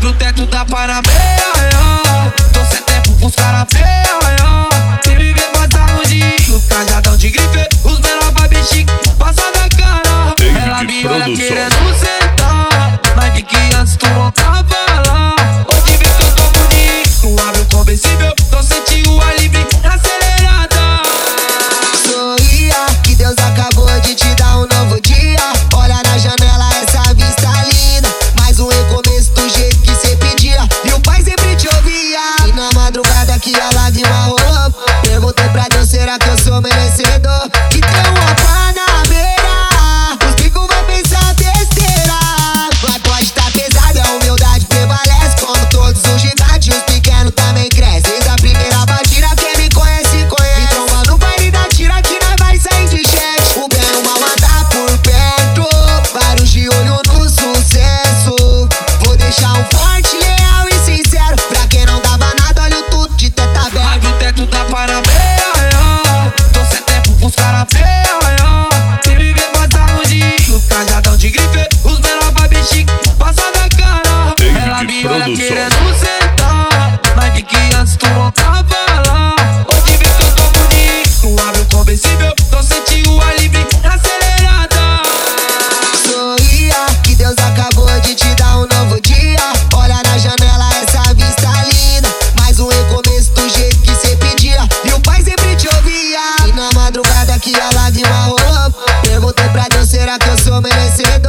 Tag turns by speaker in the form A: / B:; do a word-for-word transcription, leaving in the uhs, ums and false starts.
A: Abre o teto da Panamera, tô sem tempo pros cara feia. Se me ver passar rodinho, cajadão de grife, os menor vibe chique, passa da cara. Ela me olha querendo sentar, mas vi que antes tu não tava lá. Hoje vê que eu tô bonito, abre o conversível, tô sentindo a livre acelerada.
B: Sorria, que Deus acabou de te dar um novo dia. Olha na janela, essa vista linda, mais um recomeço do jeito que cê pedia e o pai sempre te ouvia. E na madrugada que a lágrima rolou, perguntei pra Deus, será que eu sou merecedor de ter uma Panamera? Os picos vão pensar besteira, mas pode tá pesado, a humildade prevalece. Como todos os gigantes, os pequenos também crescem. Desde a primeira batida, quem me conhece, conhece. Me tromba no baile da tira que nós vai sair de chat. O bem e o mal anda por perto, vários de olho no sucesso. Vou deixar um forte, leal e sincero, pra quem não dava nada, olha o tudo de teta aberta.
A: Abre o teto da Panamera, tô sem tempo pros cara feia. Se me ver passar rodinho, cajadão de grife, os menor vibe chique, passa da cara. Ela me olha querendo sentar, mas vi que antes tu não tava lá. Hoje vê que eu tô bonito, abre o conversível, tô sentindo a livre acelerada.
B: Sorria, que Deus acabou de te dar um novo dia. Olha na janela, essa vista linda, mais um recomeço do jeito que cê pedia e o pai sempre te ouvia. E na madrugada que a lágrima rolou, perguntei pra Deus, será que eu sou merecedor